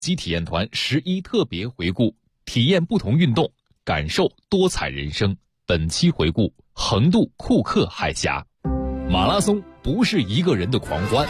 及体验团11特别回顾，体验不同运动，感受多彩人生。本期回顾横渡库克海峡。马拉松不是一个人的狂欢，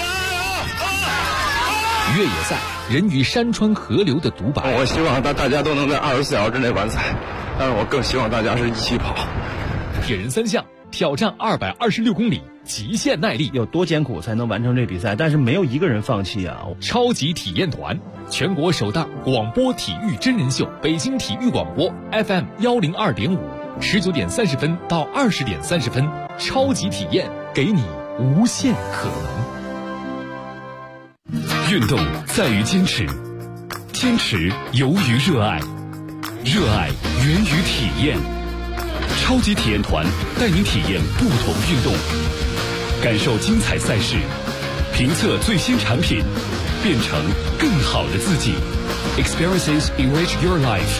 越野赛人与山川河流的独白。 我希望大家都能在24小时之内完赛，但是我更希望大家是一起跑。 铁人三项挑战226公里，极限耐力， 有多艰苦才能完成这比赛？但是没有一个人放弃啊！ 超级体验团，全国首档广播体育真人秀，北京体育广播 FM 102.5，19点30分到20点30分，超级体验给你无限可能。运动在于坚持，坚持由于热爱，热爱源于体验。超级体验团带你体验不同运动，感受精彩赛事，评测最新产品，变成更好的自己。Experiences enrich your life。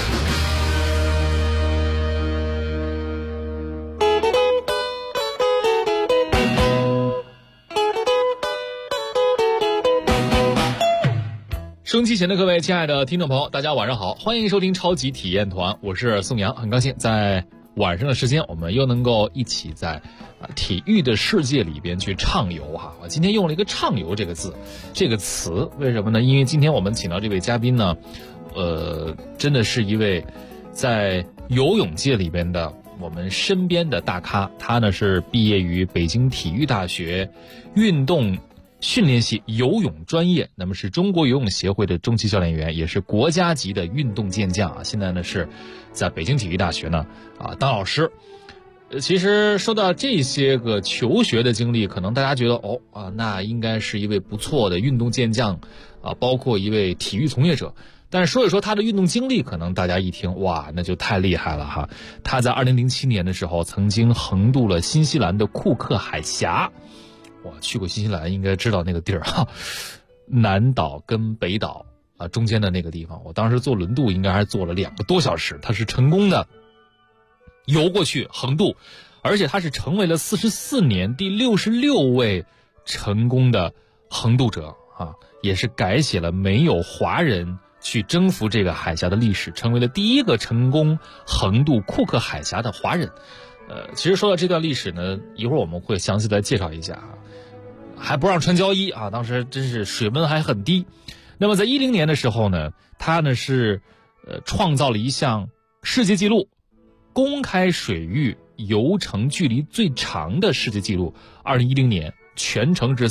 收音机前的各位亲爱的听众朋友，大家晚上好，欢迎收听超级体验团，我是宋阳，很高兴在晚上的时间我们又能够一起在体育的世界里边去畅游哈。我今天用了一个畅游这个字这个词，为什么呢？因为今天我们请到这位嘉宾呢真的是一位在游泳界里边的我们身边的大咖，他呢是毕业于北京体育大学运动训练系游泳专业，那么是中国游泳协会的中级教练员，也是国家级的运动健将啊。现在呢是在北京体育大学呢当老师。其实说到这些个求学的经历，可能大家觉得那应该是一位不错的运动健将包括一位体育从业者。但是说一说他的运动经历，可能大家一听哇那就太厉害了哈。他在2007年的时候曾经横渡了新西兰的库克海峡。我去过新西兰，应该知道那个地儿哈，南岛跟北岛中间的那个地方，我当时坐轮渡应该还坐了2个多小时，他是成功的游过去横渡，而且他是成为了44年第66位成功的横渡者也是改写了没有华人去征服这个海峡的历史，成为了第一个成功横渡库克海峡的华人。其实说到这段历史呢，一会儿我们会详细来介绍一下还不让穿胶衣当时真是水温还很低。那么在10年的时候呢，他呢是创造了一项世界纪录，公开水域游程距离最长的世界纪录。2010年全程是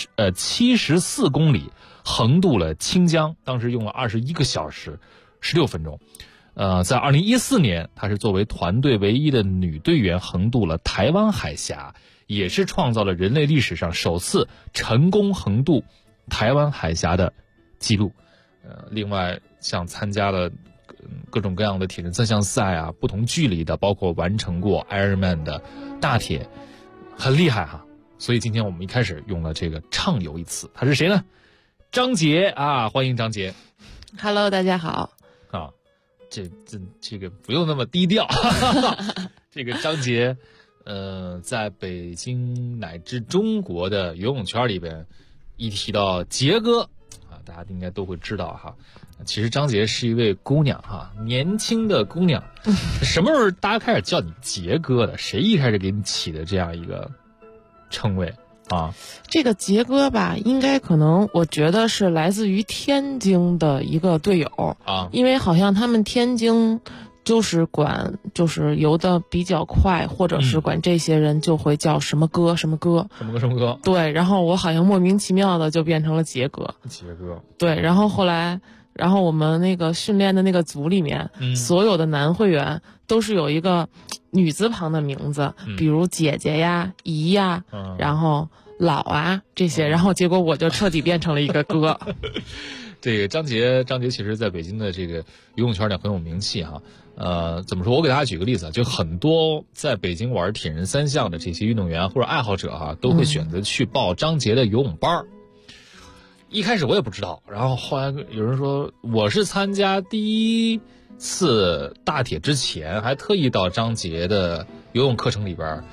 74公里，横渡了清江，当时用了21个小时16分钟。在2014年，她是作为团队唯一的女队员横渡了台湾海峡，也是创造了人类历史上首次成功横渡台湾海峡的记录。另外像参加了各种各样的铁人三项赛不同距离的，包括完成过 Ironman 的大铁，很厉害哈。所以今天我们一开始用了这个畅游一词，他是谁呢？张杰欢迎张杰。 Hello， 大家好。 这个不用那么低调这个张杰在北京乃至中国的游泳圈里边，一提到杰哥大家应该都会知道哈。其实张杰是一位姑娘年轻的姑娘。什么时候大家开始叫你杰哥的？谁一开始给你起的这样一个称谓这个杰哥吧，应该可能我觉得是来自于天津的一个队友因为好像他们天津就是游的比较快，或者是管这些人就会叫什么哥什么哥什么哥什么哥。对，然后我好像莫名其妙的就变成了杰哥。对，然后后来我们那个训练的那个组里面所有的男会员都是有一个女字旁的名字，比如姐姐呀、姨呀，然后老这些，然后结果我就彻底变成了一个哥。 这个张杰其实在北京的这个游泳圈里很有名气怎么说？我给大家举个例子就很多在北京玩铁人三项的这些运动员或者爱好者都会选择去报张杰的游泳班。一开始我也不知道，然后后来有人说我是参加第一次大铁之前，还特意到张杰的游泳课程里边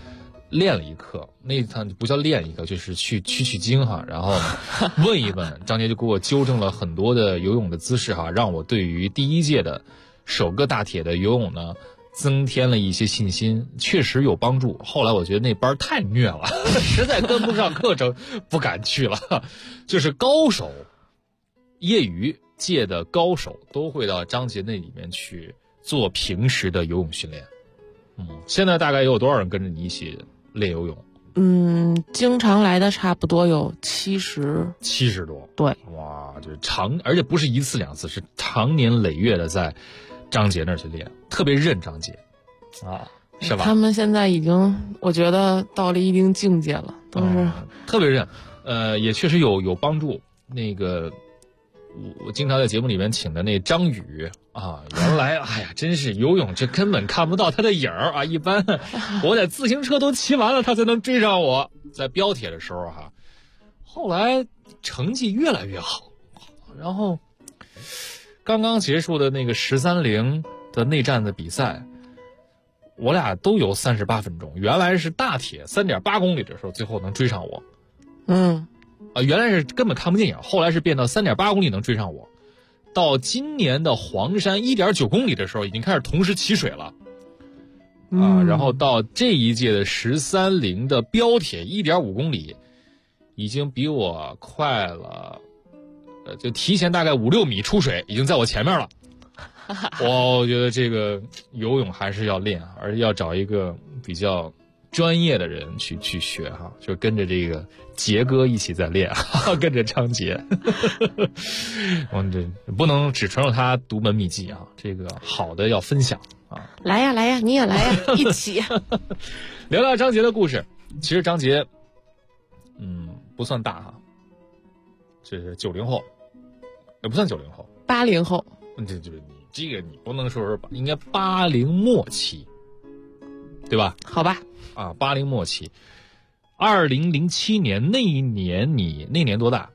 练了一课，那趟不叫练一课，就是去取经哈，然后问一问，张杰就给我纠正了很多的游泳的姿势哈，让我对于第一届的首个大铁的游泳呢增添了一些信心，确实有帮助。后来我觉得那班太虐了，实在跟不上课程，不敢去了。就是高手，业余界的高手都会到张杰那里面去做平时的游泳训练。现在大概有多少人跟着你一起练游泳？ 经常来的差不多有70 多。 对， 哇，就是而且不是一次两次，是长年累月的在张杰那儿去练，特别认张杰啊，是吧？ 他们现在已经我觉得到了一定境界了，都是、 特别认，也确实有帮助。那个我经常在节目里面请的那张宇啊，原来哎呀，真是游泳这根本看不到他的影儿啊！一般我在自行车都骑完了，他才能追上我。在标铁的时候哈，后来成绩越来越好，然后刚刚结束的那个13.0的内战的比赛，我俩都游38分钟。原来是大铁3.8公里的时候，最后能追上我。原来是根本看不见影，后来是变到3.8公里能追上我。到今年的黄山1.9公里的时候，已经开始同时起水了。然后到这一届的13.0的标铁1.5公里，已经比我快了，就提前大概5-6米出水，已经在我前面了。我觉得这个游泳还是要练，而且要找一个比较专业的人去学哈，就跟着这个杰哥一起在练，跟着张杰。我们这不能只承受他独门秘籍啊，这个好的要分享啊。 来呀，你也来呀，一起聊聊张杰的故事。其实张杰，不算大哈，这是90后，也不算90后 ，80后。 这就是你这个你不能说是应该80末期，对吧？ 好吧。 80末期。2007年那一年，你那年多大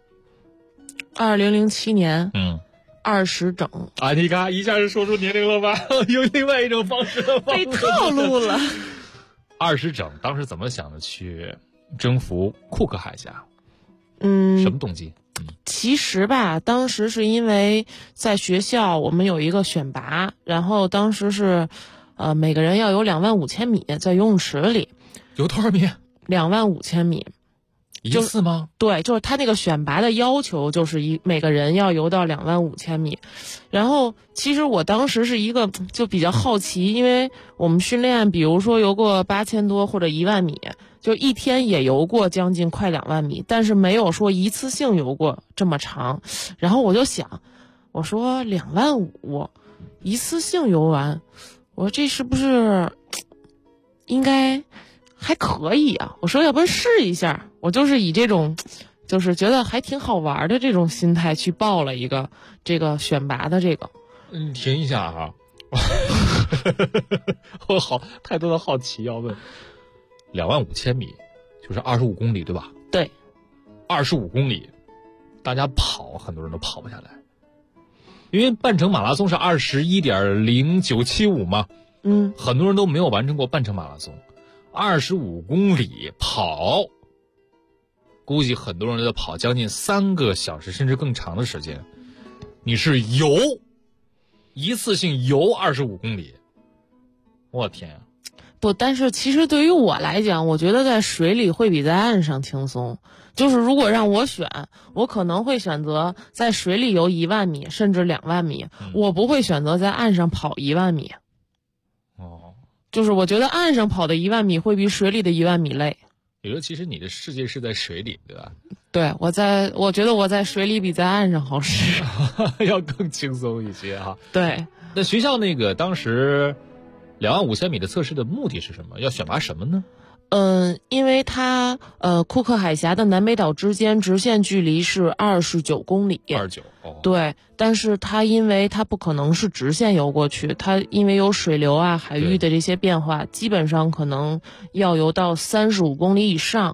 ？2007年，20整。 你看一下就说出年龄了吧？用另外一种方式的被套路了。 20整，当时怎么想的去征服库克海峡？什么动机？ 其实吧，当时是因为在学校我们有一个选拔，然后当时是，每个人要游25000米，在游泳池里。 游多少米 ？25000米。 一次吗？ 对，就是他那个选拔的要求就是每个人要游到25000米。然后其实我当时是一个就比较好奇，因为我们训练比如说游过8000多或者10000米，就一天也游过将近快2万米，但是没有说一次性游过这么长。然后我就想，我说25000一次性游完，我说这是不是应该还可以啊？我说要不然试一下。我就是以这种就是觉得还挺好玩的这种心态去报了一个这个选拔的这个。 停一下哈，我太多的好奇要问。25000米就是25公里对吧？ 对 ，25公里，大家跑很多人都跑不下来，因为半程马拉松是21.0975嘛，很多人都没有完成过半程马拉松。25公里跑，估计很多人都在跑将近3个小时甚至更长的时间。你是一次性游25公里，我天啊！ 不，但是其实对于我来讲，我觉得在水里会比在岸上轻松。就是如果让我选，我可能会选择在水里游1万米甚至2万米，我不会选择在岸上跑1万米。就是我觉得岸上跑的1万米会比水里的1万米累。 也就是其实你的世界是在水里，对吧？ 对，我觉得我在水里比在岸上好使， 要更轻松一些哈。 对， 那学校那个当时25000米的测试的目的是什么？要选拔什么呢？ 因为它库克海峡的南北岛之间直线距离是29公里。 29 对，但是它因为它不可能是直线游过去，它因为有水流啊、海域的这些变化，基本上可能要游到35公里以上。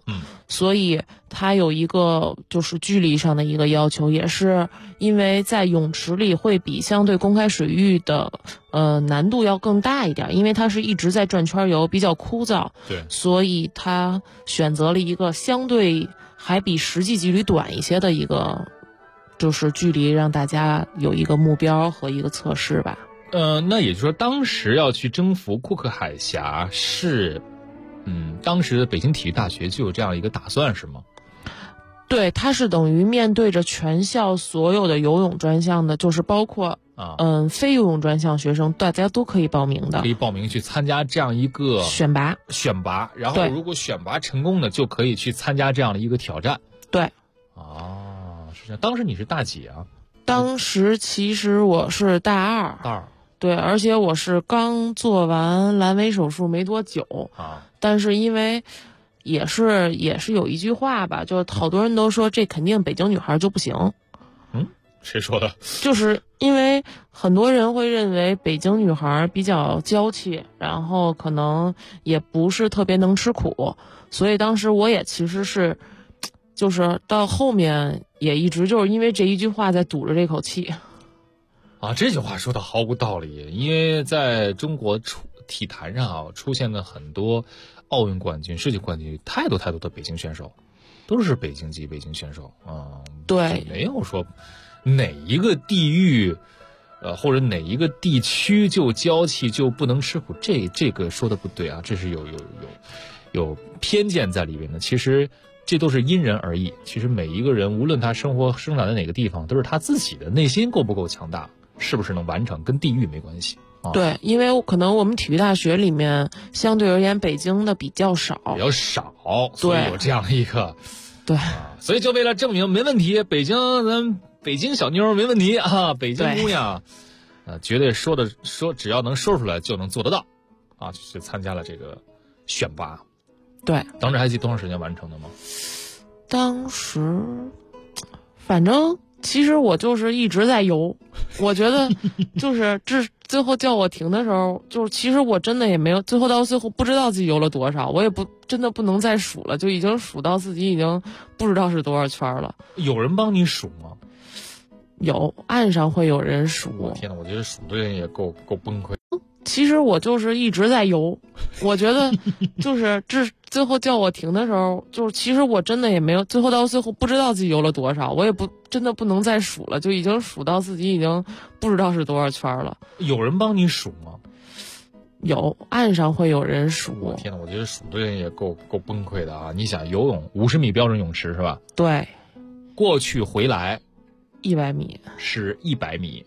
所以它有一个就是距离上的一个要求，也是因为在泳池里会比相对公开水域的难度要更大一点，因为它是一直在转圈游，比较枯燥， 对， 所以它选择了一个相对还比实际距离短一些的一个就是距离，让大家有一个目标和一个测试吧。 那也就是说，当时要去征服库克海峡是，当时的北京体育大学就有这样一个打算，是吗？ 对，它是等于面对着全校所有的游泳专项的，就是包括非游泳专项学生，大家都可以报名的， 可以报名去参加这样一个选拔， 然后如果选拔成功的，就可以去参加这样的一个挑战。 对， 是这样。当时你是大几啊？ 当时其实我是大二。对，而且我是刚做完阑尾手术没多久但是因为也是有一句话吧，就好多人都说这肯定北京女孩就不行。 谁说的？ 就是因为很多人会认为北京女孩比较娇气，然后可能也不是特别能吃苦，所以当时我也其实是就是到后面也一直就是因为这一句话在堵着这口气。 这句话说的毫无道理，因为在中国体坛上出现了很多奥运冠军、世界冠军，太多的北京选手，都是北京籍北京选手对， 没有说哪一个地域或者哪一个地区就娇气就不能吃苦，这个说的不对啊，这是有偏见在里面的。其实这都是因人而异，其实每一个人无论他生长在哪个地方，都是他自己的内心够不够强大，是不是能完成，跟地域没关系。 对，因为可能我们体育大学里面相对而言北京的比较少， 所以有这样的一个对所以就为了证明没问题，咱北京小妞没问题啊，北京姑娘绝对只要能说出来就能做得到就去参加了这个选拔。 对， 当时还记得多长时间完成的吗？ 当时反正其实我就是一直在游，我觉得就是最后叫我停的时候，就是其实我真的也没有到最后不知道自己游了多少，我也真的不能再数了，就已经数到自己已经不知道是多少圈了。 有人帮你数吗？ 有，岸上会有人数。 天哪，我觉得数的人也够崩溃。 其实我就是一直在游，我觉得就是最后叫我停的时候，就是其实我真的也没有到最后不知道自己游了多少，我也真的不能再数了，就已经数到自己已经不知道是多少圈了。 有人帮你数吗？ 有，岸上会有人数。 天哪，我觉得数的人也够崩溃的啊！你想游泳50米标准泳池是吧？ 对， 过去回来 100米是100米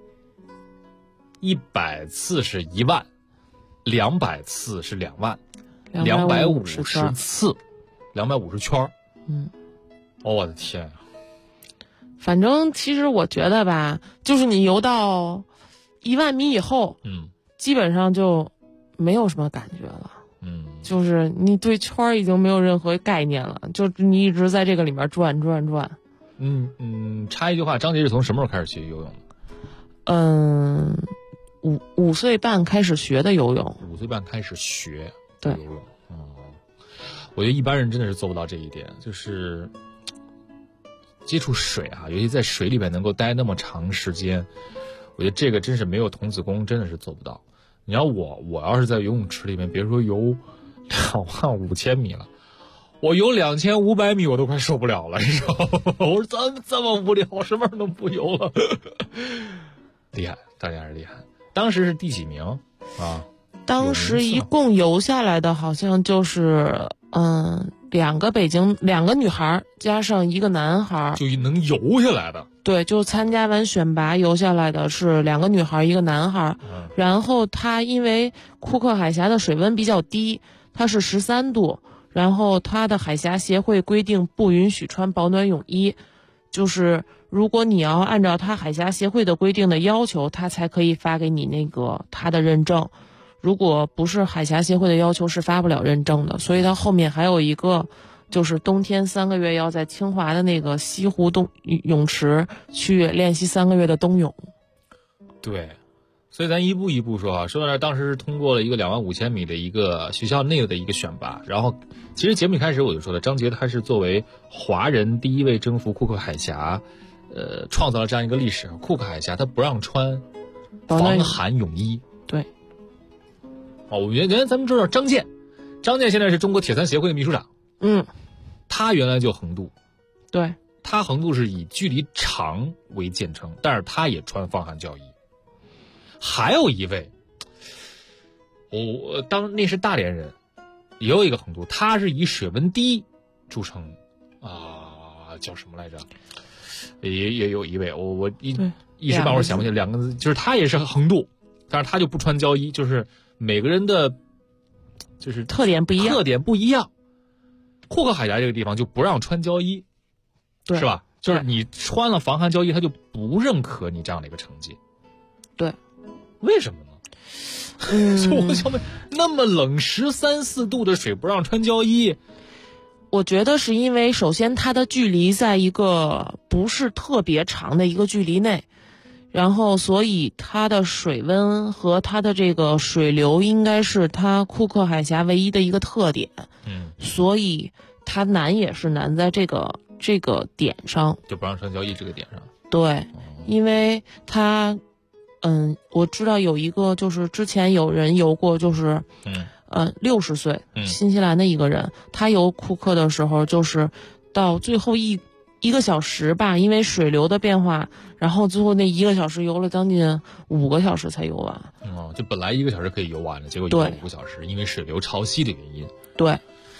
，100次是1万，200次是2万，250次，250圈。我的天啊！ 反正其实我觉得吧，就是你游到1万米以后，基本上就没有什么感觉了。就是你对圈已经没有任何概念了，就你一直在这个里面转。 插一句话，张杰是从什么时候开始学游泳的？5岁半开始学的游泳。 5岁半开始学对游泳。我觉得一般人真的是做不到这一点，就是接触水尤其在水里边能够待那么长时间，我觉得这个真是没有童子功真的是做不到。你要我要是在游泳池里面，别说游25000米了，我游2500米我都快受不了了，你知道吗？我说这么无聊，什么时候能不游了？厉害，大家是厉害。当时是第几名啊？ 当时一共游下来的好像就是2个女孩加上1个男孩就能游下来的。 对，就参加完选拔游下来的是2个女孩1个男孩。然后他因为库克海峡的水温比较低，它是13度，然后它的海峡协会规定不允许穿保暖泳衣，就是如果你要按照它海峡协会的规定的要求，它才可以发给你那个它的认证，如果不是海峡协会的要求是发不了认证的。所以它后面还有一个就是冬天3个月要在清华的那个西湖泳池去练习3个月的冬泳。 对， 所以咱一步一步说啊，说到这儿，当时是通过了一个25000米的一个学校内的一个选拔，然后其实节目一开始我就说了，张杰他是作为华人第一位征服库克海峡，创造了这样一个历史。库克海峡他不让穿防寒泳衣。 对。 我原来咱们知道张健现在是中国铁三协会的秘书长。他原来就横渡。 对。 他横渡是以距离长为见称，但是他也穿防寒胶衣。还有一位，那是大连人，也有一个横渡，他是以水温低著称叫什么来着？也有一位，我一时半会儿想不起来两个字，就是他也是横渡，但是他就不穿胶衣，就是每个人的就是特点不一样。 库克海峡这个地方就不让穿胶衣， 对， 是吧？就是你穿了防寒胶衣，他就不认可你这样的一个成绩。 对， 为什么呢？我想问，那么冷13、14度的水不让穿胶衣， 我觉得是因为首先它的距离在一个不是特别长的一个距离内，然后所以它的水温和它的这个水流应该是它库克海峡唯一的一个特点。所以它难也是难在这个点上， 就不让穿胶衣这个点上。 对，因为它我知道有一个就是之前有人游过，就是60岁新西兰的一个人，他游库克的时候就是到最后一个小时吧，因为水流的变化，然后最后那1个小时游了将近5个小时才游完。 就本来1个小时可以游完的，结果游了5个小时，因为水流潮汐的原因。 对。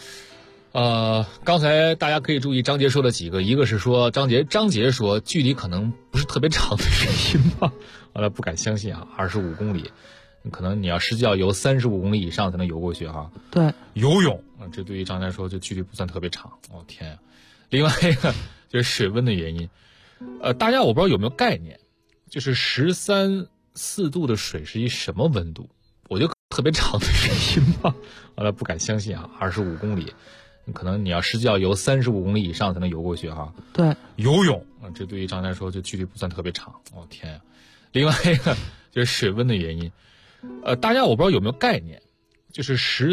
刚才大家可以注意张杰说的几个，一个是说张杰说距离可能不是特别长的原因吧，后来不敢相信啊，25公里，可能你要实际要游35公里以上才能游过去哈。 对， 游泳这对于张杰来说就距离不算特别长。天呀！另外一个就是水温的原因，大家我不知道有没有概念，就是13、14度的水是一什么温度？我觉得特别长的原因吧，后来不敢相信啊，25公里。可能你要实际要游35公里以上才能游过去哈。 对， 游泳这对于张来说就距离不算特别长。天呀！另外一个就是水温的原因，大家我不知道有没有概念，就是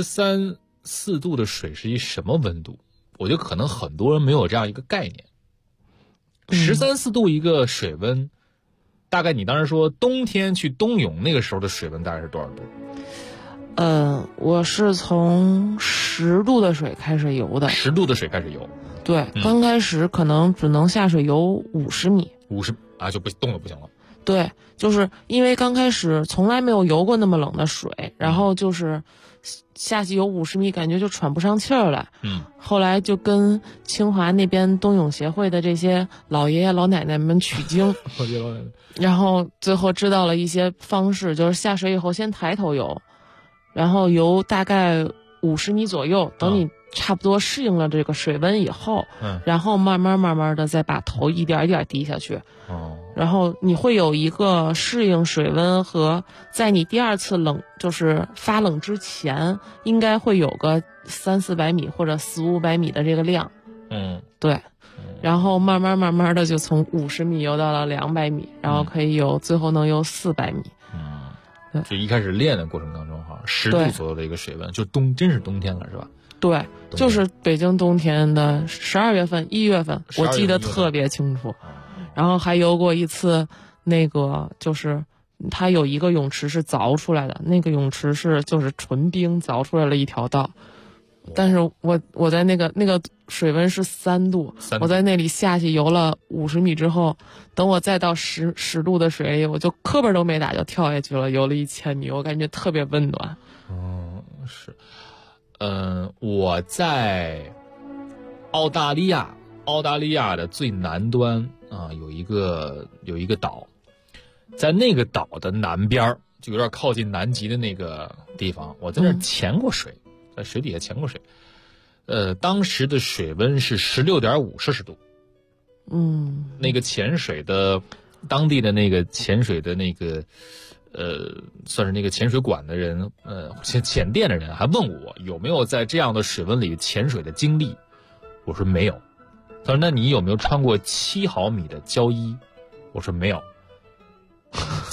13、14度的水是一什么温度？我觉得可能很多人没有这样一个概念。13、14度一个水温，大概你当时说冬天去冬泳那个时候的水温大概是多少度？ 我是从10度的水开始游的。 10度的水开始游。 对，刚开始可能只能下水游50米。 50啊，就不动了，不行了。 对，就是因为刚开始从来没有游过那么冷的水，然后就是下去游50米，感觉就喘不上气儿来。后来就跟清华那边冬泳协会的这些老爷爷老奶奶们取经，然后最后知道了一些方式，就是下水以后先抬头游。然后游大概50米左右，等你差不多适应了这个水温以后，然后慢慢的再把头一点一点低下去。然后你会有一个适应水温和在你第2次冷就是发冷之前，应该会有个300-400米或者400-500米的这个量。对。然后慢慢的就从50米游到了200米，然后可以最后能游400米。 就一开始练的过程当中哈，10度左右的一个水温，就真是冬天了是吧？ 对，就是北京冬天的12月份、1月份，我记得特别清楚。然后还游过一次，那个就是它有一个泳池是凿出来的，那个泳池是就是纯冰凿出来了一条道。但是我在那个水温是3度，我在那里下去游了50米之后，等我再到10度的水里，我就磕巴都没打就跳下去了，游了1000米，我感觉特别温暖。 是，我在澳大利亚的最南端啊，有一个岛，在那个岛的南边就有点靠近南极的那个地方，我在那儿潜过水。在水底下潜过水，当时的水温是16.5摄氏度。那个潜水的当地的那个潜水的那个算是那个潜水馆的人，潜店的人还问我有没有在这样的水温里潜水的经历，我说没有。他说那你有没有穿过7毫米的胶衣？我说没有。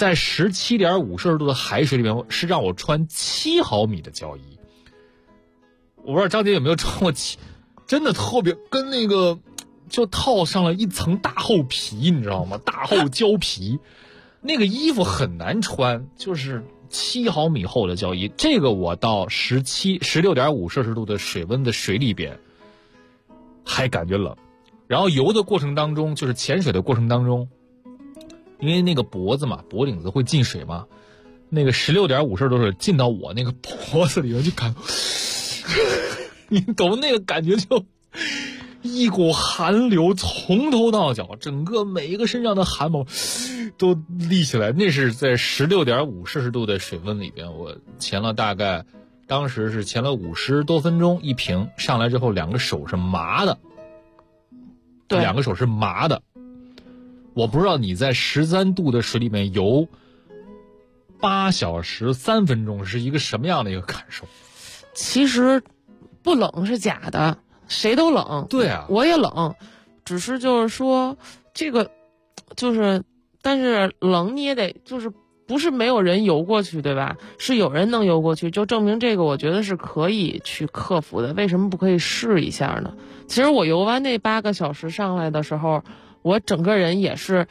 在17.5摄氏度的海水里面是让我穿7毫米的胶衣。我不知道张姐有没有穿过真的特别跟那个就套上了一层大厚皮，你知道吗？大厚胶皮，那个衣服很难穿，就是7毫米厚的胶衣。这个我到16.5摄氏度的水温的水里边还感觉冷，然后游的过程当中，就是潜水的过程当中，因为那个脖子嘛，脖领子会进水嘛，那个16.5摄氏度水进到我那个脖子里面，就感你懂那个感觉，就一股寒流从头到脚，整个每一个身上的汗毛都立起来。那是在16.5摄氏度的水温里边，我潜了大概，当时是潜了50多分钟一瓶，上来之后2个手是麻的，对，2个手是麻的。我不知道你在13度的水里面游8小时3分钟是一个什么样的一个感受。 其实不冷是假的，谁都冷。 对啊， 我也冷，只是就是说这个就是，但是冷你也得就是不是没有人游过去，对吧？是有人能游过去，就证明这个我觉得是可以去克服的。为什么不可以试一下呢？其实我游完那8个小时上来的时候，我整个人也是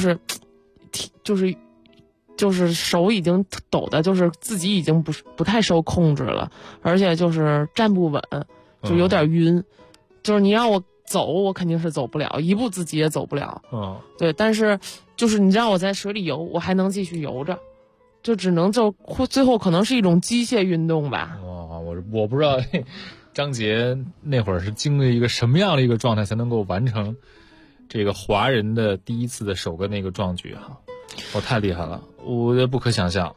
就是手已经抖的，就是自己已经不太受控制了，而且就是站不稳，就有点晕。就是你让我走，我肯定是走不了，一步自己也走不了。对，但是就是你让我在水里游，我还能继续游着，就只能最后可能是一种机械运动吧。 我不知道张杰那会儿是经历一个什么样的一个状态，才能够完成这个华人的第一次的首个那个壮举哈。太厉害了，我觉得不可想象。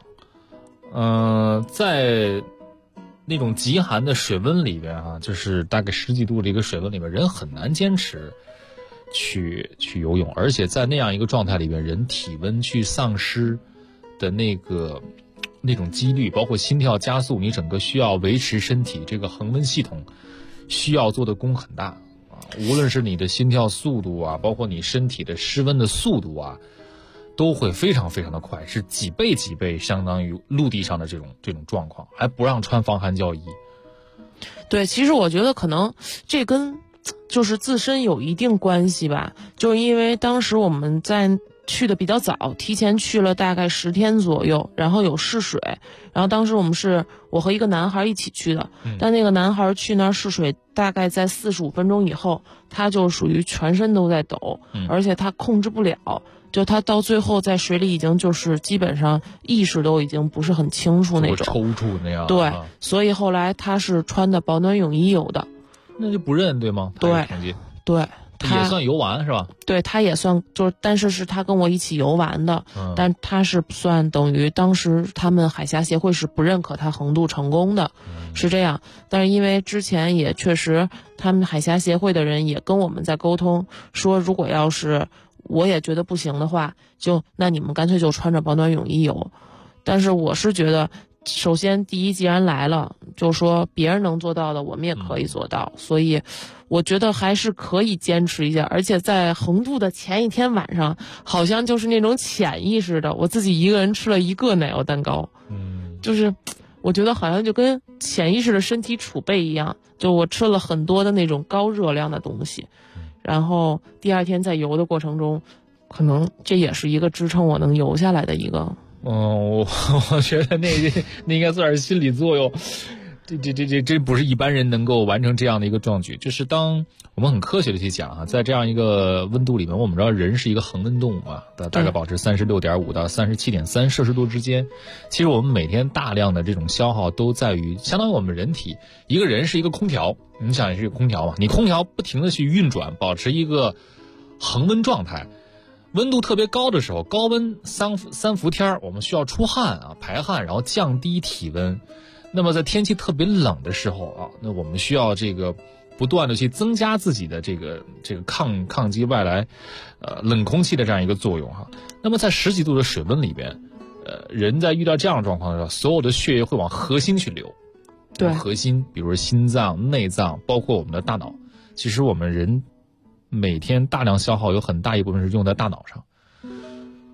在那种极寒的水温里边啊，就是大概10几度的一个水温里边，人很难坚持去游泳，而且在那样一个状态里边，人体温去丧失的那种几率，包括心跳加速，你整个需要维持身体这个恒温系统需要做的功很大啊。无论是你的心跳速度啊，包括你身体的失温的速度啊，都会非常非常的快，是几倍相当于陆地上的这种状况，还不让穿防寒胶衣。 对，其实我觉得可能这跟就是自身有一定关系吧，就是因为当时我们在去的比较早，提前去了大概10天左右，然后有试水，然后当时我和一个男孩一起去的，但那个男孩去那儿试水大概在45分钟以后，他就属于全身都在抖，而且他控制不了，就他到最后在水里已经就是基本上意识都已经不是很清楚那种， 抽搐那样。 对，所以后来他是穿的保暖泳衣游的。 那就不认对吗？ 对，他也算游完是吧？ 对，他也算，就是但是他跟我一起游完的，但他是算等于当时他们海峡协会是不认可他横渡成功的，是这样。但是因为之前也确实他们海峡协会的人也跟我们在沟通，说如果要是我也觉得不行的话，那你们干脆就穿着保暖泳衣游。但是我是觉得，首先第一，既然来了，就说别人能做到的，我们也可以做到，所以我觉得还是可以坚持一下。而且在横渡的前一天晚上，好像就是那种潜意识的，我自己一个人吃了1个奶油蛋糕，就是我觉得好像就跟潜意识的身体储备一样，就我吃了很多的那种高热量的东西，然后第二天在游的过程中，可能这也是一个支撑我能游下来的一个。 我觉得那应该算是心理作用，这不是一般人能够完成这样的一个壮举。就是当我们很科学的去讲啊，在这样一个温度里面，我们知道人是一个恒温动物啊，大概保持36.5到37.3摄氏度之间。其实我们每天大量的这种消耗都在于，相当于我们人体一个人是一个空调，你想也是一个空调嘛，你空调不停的去运转，保持一个恒温状态。温度特别高的时候，高温三伏天我们需要出汗啊，排汗，然后降低体温。那么在天气特别冷的时候啊，那我们需要这个不断的去增加自己的这个抗击外来冷空气的这样一个作用哈。那么在10几度的水温里边，人在遇到这样的状况的时候，所有的血液会往核心去流。对，核心，比如说心脏、内脏，包括我们的大脑。其实我们人每天大量消耗有很大一部分是用在大脑上。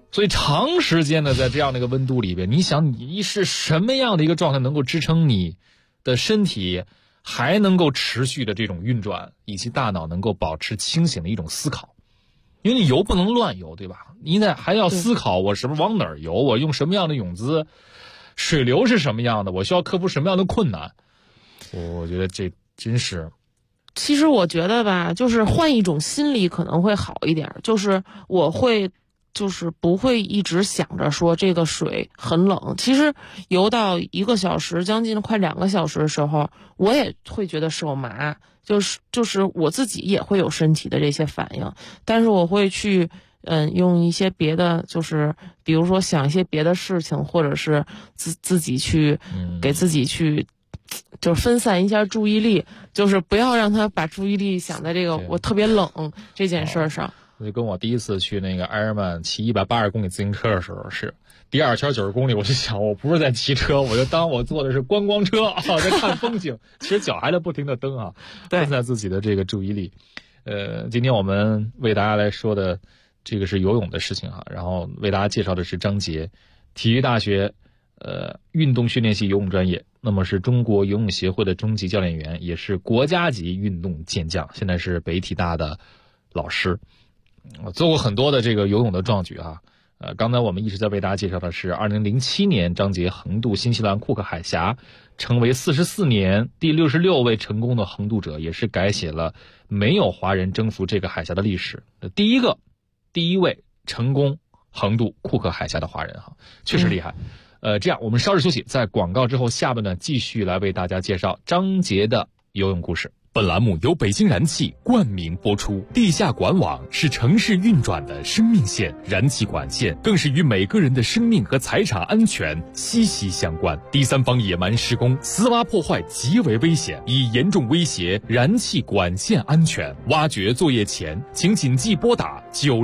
所以长时间的在这样的一个温度里边，你想你是什么样的一个状态能够支撑你的身体还能够持续的这种运转，以及大脑能够保持清醒的一种思考？因为你游不能乱游，对吧？你得还要思考我是不是往哪儿游，我用什么样的泳姿，水流是什么样的，我需要克服什么样的困难。我觉得这真是， 其实我觉得吧，就是换一种心理可能会好一点，就是我会就是不会一直想着说这个水很冷，其实游到1个小时将近快2个小时的时候，我也会觉得手麻，就是我自己也会有身体的这些反应，但是我会去用一些别的，就是比如说想一些别的事情，或者是自己去给自己去就是分散一下注意力，就是不要让他把注意力想在这个我特别冷这件事上。 就跟我第一次去那个埃尔曼骑180公里自行车的时候，是第2圈90公里，我就想我不是在骑车，我就当我坐的是观光车啊，在看风景。其实脚还在不停的蹬啊，分散自己的这个注意力。今天我们为大家来说的这个是游泳的事情哈，然后为大家介绍的是张杰，体育大学运动训练系游泳专业，那么是中国游泳协会的中级教练员，也是国家级运动健将，现在是北体大的老师。做过很多的这个游泳的壮举啊，刚才我们一直在为大家介绍的是2007年张杰横渡新西兰库克海峡，成为44年第66位成功的横渡者，也是改写了没有华人征服这个海峡的历史第一位成功横渡库克海峡的华人哈，确实厉害。这样我们稍事休息，在广告之后下半段继续来为大家介绍张杰的游泳故事。 本栏目由北京燃气冠名播出。地下管网是城市运转的生命线，燃气管线更是与每个人的生命和财产安全息息相关。第三方野蛮施工、私挖破坏极为危险，已严重威胁燃气管线安全。挖掘作业前，请谨记拨打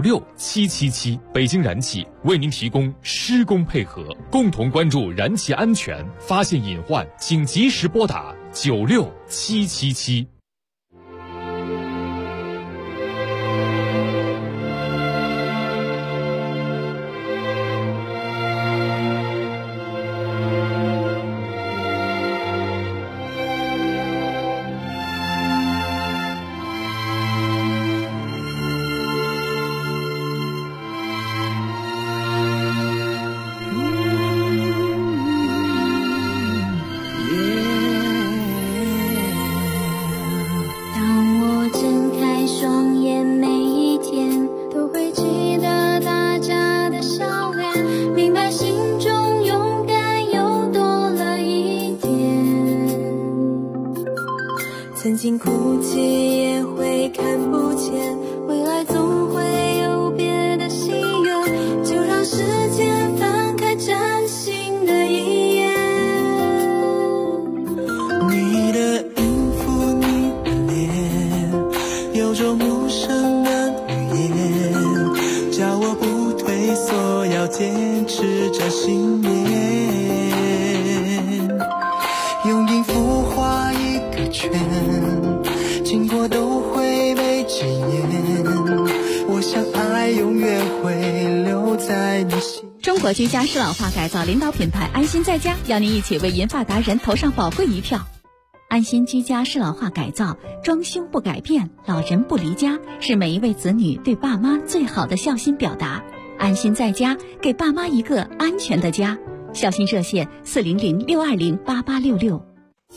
96777。北京燃气为您提供施工配合，共同关注燃气安全，发现隐患请及时拨打96777。 曾经哭泣也会看不见，未来总会有别的心愿，就让时间翻开崭新的一页。 你的音符，你的脸，有种陌生的语言，叫我不退缩，要坚持着信念，用音符画一个圈，经过都会被纪念，我想爱永远会留在你心。 中国居家适老化改造领导品牌安心在家，邀您一起为银发达人投上宝贵一票。安心居家适老化改造，装修不改变，老人不离家，是每一位子女对爸妈最好的孝心表达。安心在家，给爸妈一个安全的家。孝心热线400-620-8866。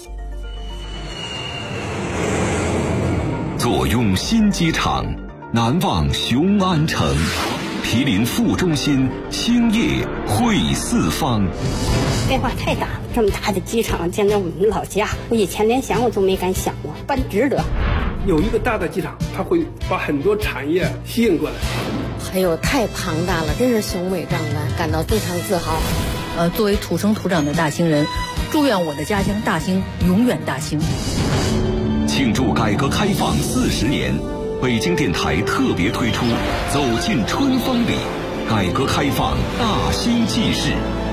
坐拥新机场，难忘雄安城。毗邻副中心，兴业汇四方。 变化太大了，这么大的机场建在我们老家，我以前连想我都没敢想过，办值得。 有一个大的机场，它会把很多产业吸引过来。 还有太庞大了，真是雄伟壮观，感到非常自豪。 作为土生土长的大兴人，祝愿我的家乡大兴永远大兴。 庆祝改革开放40年，北京电台特别推出《走进春风里》，改革开放大兴纪事。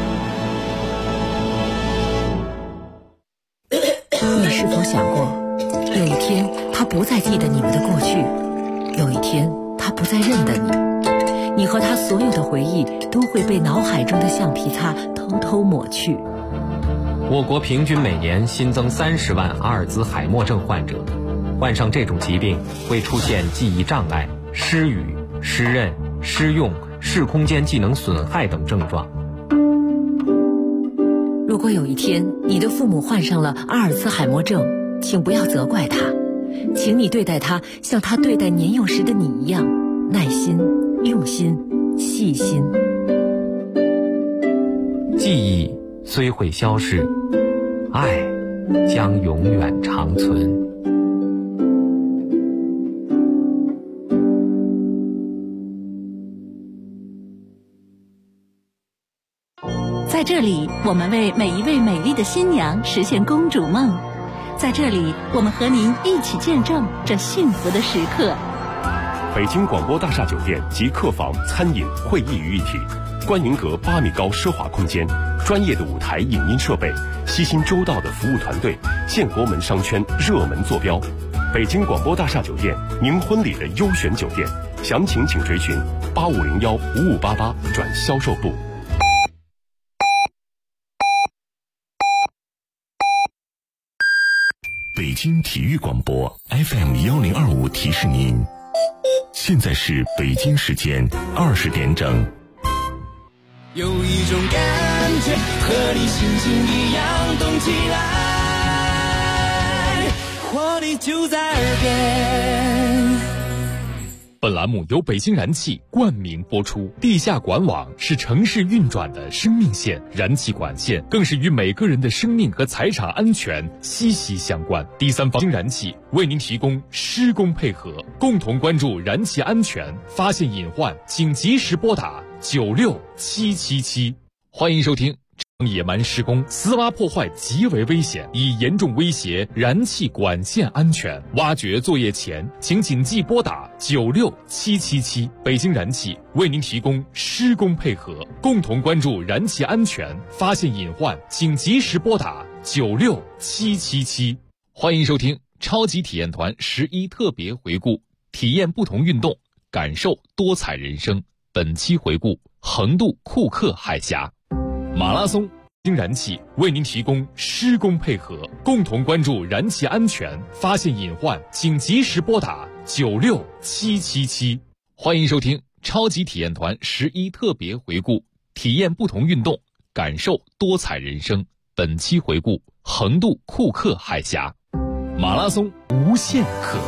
你是否想过，有一天他不再记得你们的过去，有一天他不再认得你， 你和他所有的回忆都会被脑海中的橡皮擦偷偷抹去。 我国平均每年新增30万阿尔兹海默症患者，患上这种疾病会出现记忆障碍、失语、失认、失用、视空间技能损害等症状。 如果有一天你的父母患上了阿尔兹海默症，请不要责怪他，请你对待他像他对待年幼时的你一样，耐心、用心、细心。 记忆虽会消逝，爱将永远长存。 在这里，我们为每一位美丽的新娘实现公主梦。在这里，我们和您一起见证这幸福的时刻。 北京广播大厦酒店集客房、餐饮、会议于一体，观云阁8米高奢华空间，专业的舞台影音设备，悉心周到的服务团队，建国门商圈热门坐标。北京广播大厦酒店，您婚礼的优选酒店，详情请垂询8501-5588转销售部。 北京体育广播 FM1025提示您，现在是北京时间20点整。 有一种感觉和你心情一样动起来，活力就在耳边。 本栏目由北京燃气冠名播出。地下管网是城市运转的生命线，燃气管线更是与每个人的生命和财产安全息息相关。第三方燃气为您提供施工配合，共同关注燃气安全，发现隐患请及时拨打96777。欢迎收听。野蛮施工，私挖破坏极为危险，已严重威胁燃气管线安全。挖掘作业前，请谨记拨打96777。北京燃气为您提供施工配合，共同关注燃气安全，发现隐患请及时拨打96777。欢迎收听超级体验团11特别回顾，体验不同运动，感受多彩人生。本期回顾横渡库克海峡。马拉松，北京燃气为您提供施工配合，共同关注燃气安全，发现隐患请及时拨打96777。欢迎收听超级体验团11特别回顾，体验不同运动，感受多彩人生。本期回顾横渡库克海峡。马拉松无限可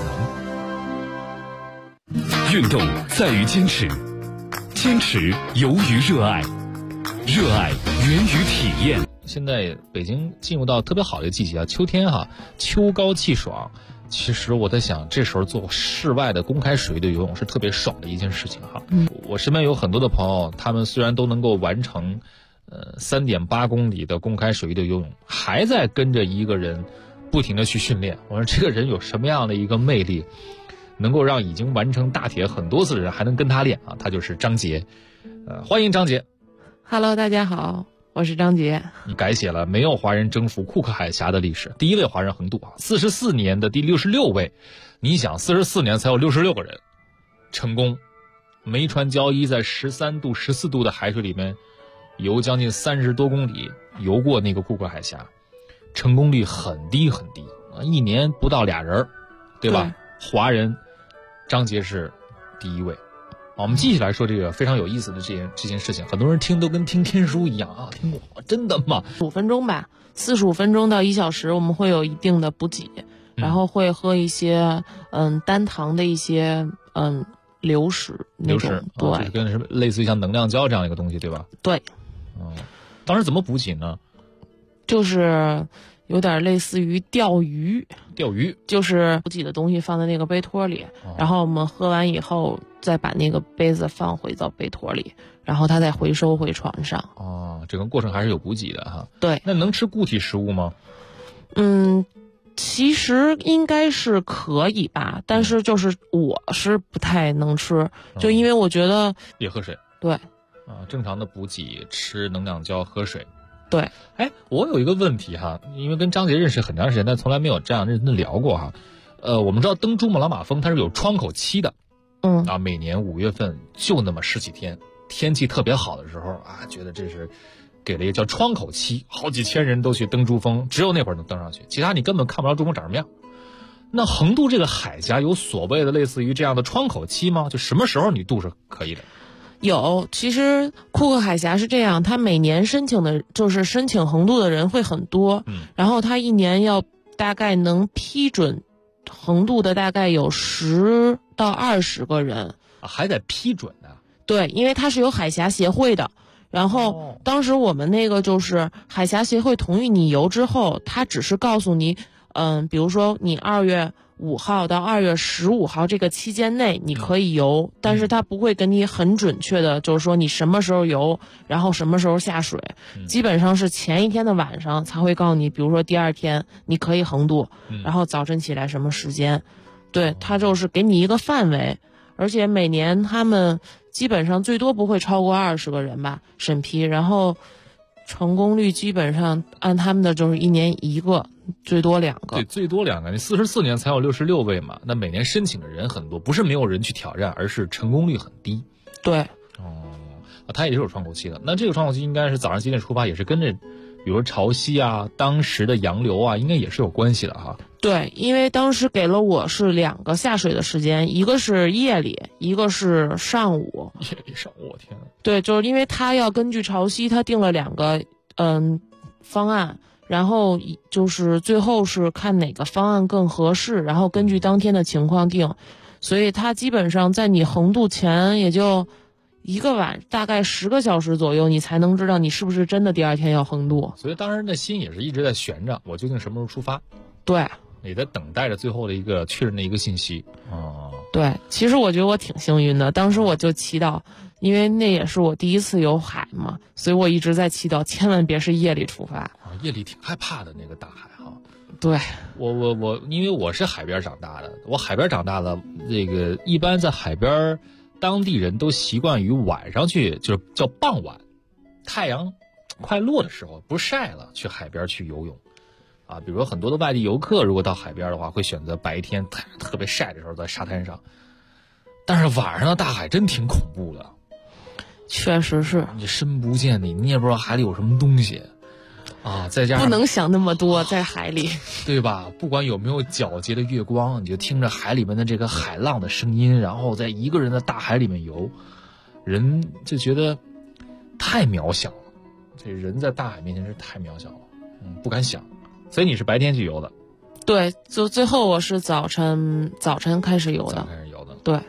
能。运动在于坚持，坚持由于热爱，热爱源于体验。 现在北京进入到特别好的季节啊，秋天哈，秋高气爽。其实我在想，这时候做室外的公开水域的游泳是特别爽的一件事情哈。我身边有很多的朋友，他们虽然都能够完成3.8公里的公开水域的游泳，还在跟着一个人不停的去训练。我说这个人有什么样的一个魅力，能够让已经完成大铁很多次的人还能跟他练啊？他就是张杰。欢迎张杰。 Hello， 大家好，我是张杰。 你改写了没有华人征服库克海峡的历史，第一位华人横渡啊，44年的第66位。你想44年才有66个人成功没穿胶衣，在13度14度的海水里面游将近30多公里，游过那个库克海峡，成功率很低很低啊，一年不到俩人，对吧？华人张杰是第一位。我们继续来说这个非常有意思的这件事情，很多人听都跟听天书一样啊，听过真的吗？5分钟吧，45分钟到1小时，我们会有一定的补给，然后会喝一些单糖的一些流食那种，对，就是跟什么类似于像能量胶这样一个东西，对吧？对。当时怎么补给呢？就是有点类似于钓鱼，就是补给的东西放在那个杯托里，然后我们喝完以后再把那个杯子放回到杯托里，然后它再回收回床上。哦，整个过程还是有补给的哈。对。那能吃固体食物吗？其实应该是可以吧，但是就是我是不太能吃，就因为我觉得也喝水。对。正常的补给，吃能量胶，喝水。对。哎，我有一个问题哈，因为跟张杰认识很长时间，但从来没有这样认真的聊过哈。我们知道登珠穆朗玛峰它是有窗口期的， 每年5月份就那么10几天，天气特别好的时候啊，觉得这是给了一个叫窗口期，好几千人都去登珠峰，只有那会儿能登上去，其他你根本看不着珠峰长什么样。那横渡这个海峡有所谓的类似于这样的窗口期吗？就什么时候你渡是可以的？ 有，其实库克海峡是这样，它每年申请横渡的人会很多，然后它一年要大概能批准横渡的大概有10到20个人， 还得批准呢。 对，因为它是有海峡协会的。然后当时我们那个就是海峡协会同意你游之后，他只是告诉你，比如说你2月5号到2月15号这个期间内你可以游，但是他不会跟你很准确的，就是说你什么时候游，然后什么时候下水，基本上是前一天的晚上才会告诉你，比如说第2天你可以横渡，然后早晨起来什么时间，对，他就是给你一个范围，而且每年他们基本上最多不会超过20个人吧审批，然后成功率基本上按他们的就是1年1个，最多2个。 对，最多2个。你44年才有66位嘛，那每年申请的人很多，不是没有人去挑战，而是成功率很低。 对。 它也是有窗口期的。那这个窗口期应该是早上几点出发，也是跟着比如说潮汐啊、当时的洋流啊，应该也是有关系的哈。 对，因为当时给了我是2个下水的时间，一个是夜里，一个是上午。 夜里上午，我天哪！ 对，就是因为他要根据潮汐，他定了2个方案，然后就是最后是看哪个方案更合适，然后根据当天的情况定。所以他基本上在你横渡前也就1个晚，大概10个小时左右，你才能知道你是不是真的第2天要横渡。 所以当时的心也是一直在悬着，我究竟什么时候出发？ 对， 也在等待着最后的一个确认的一个信息。 对，其实我觉得我挺幸运的，当时我就祈祷，因为那也是我第一次游海嘛，所以我一直在祈祷，千万别是夜里出发。 夜里挺害怕的那个大海哈。 对， 我因为我是海边长大的，我海边长大的，这个一般在海边，当地人都习惯于晚上去，就是叫傍晚，太阳快落的时候，不晒了，去海边去游泳。比如说很多的外地游客，如果到海边的话，会选择白天特别晒的时候在沙滩上。但是晚上的大海真挺恐怖的， 确实是， 你深不见底，你也不知道海里有什么东西再加上不能想那么多，在海里， 对吧？不管有没有皎洁的月光，你就听着海里面的这个海浪的声音，然后在一个人的大海里面游，人就觉得太渺小了。这人在大海面前是太渺小了，不敢想。所以你是白天去游的？ 对，就最后我是早晨开始游的。对。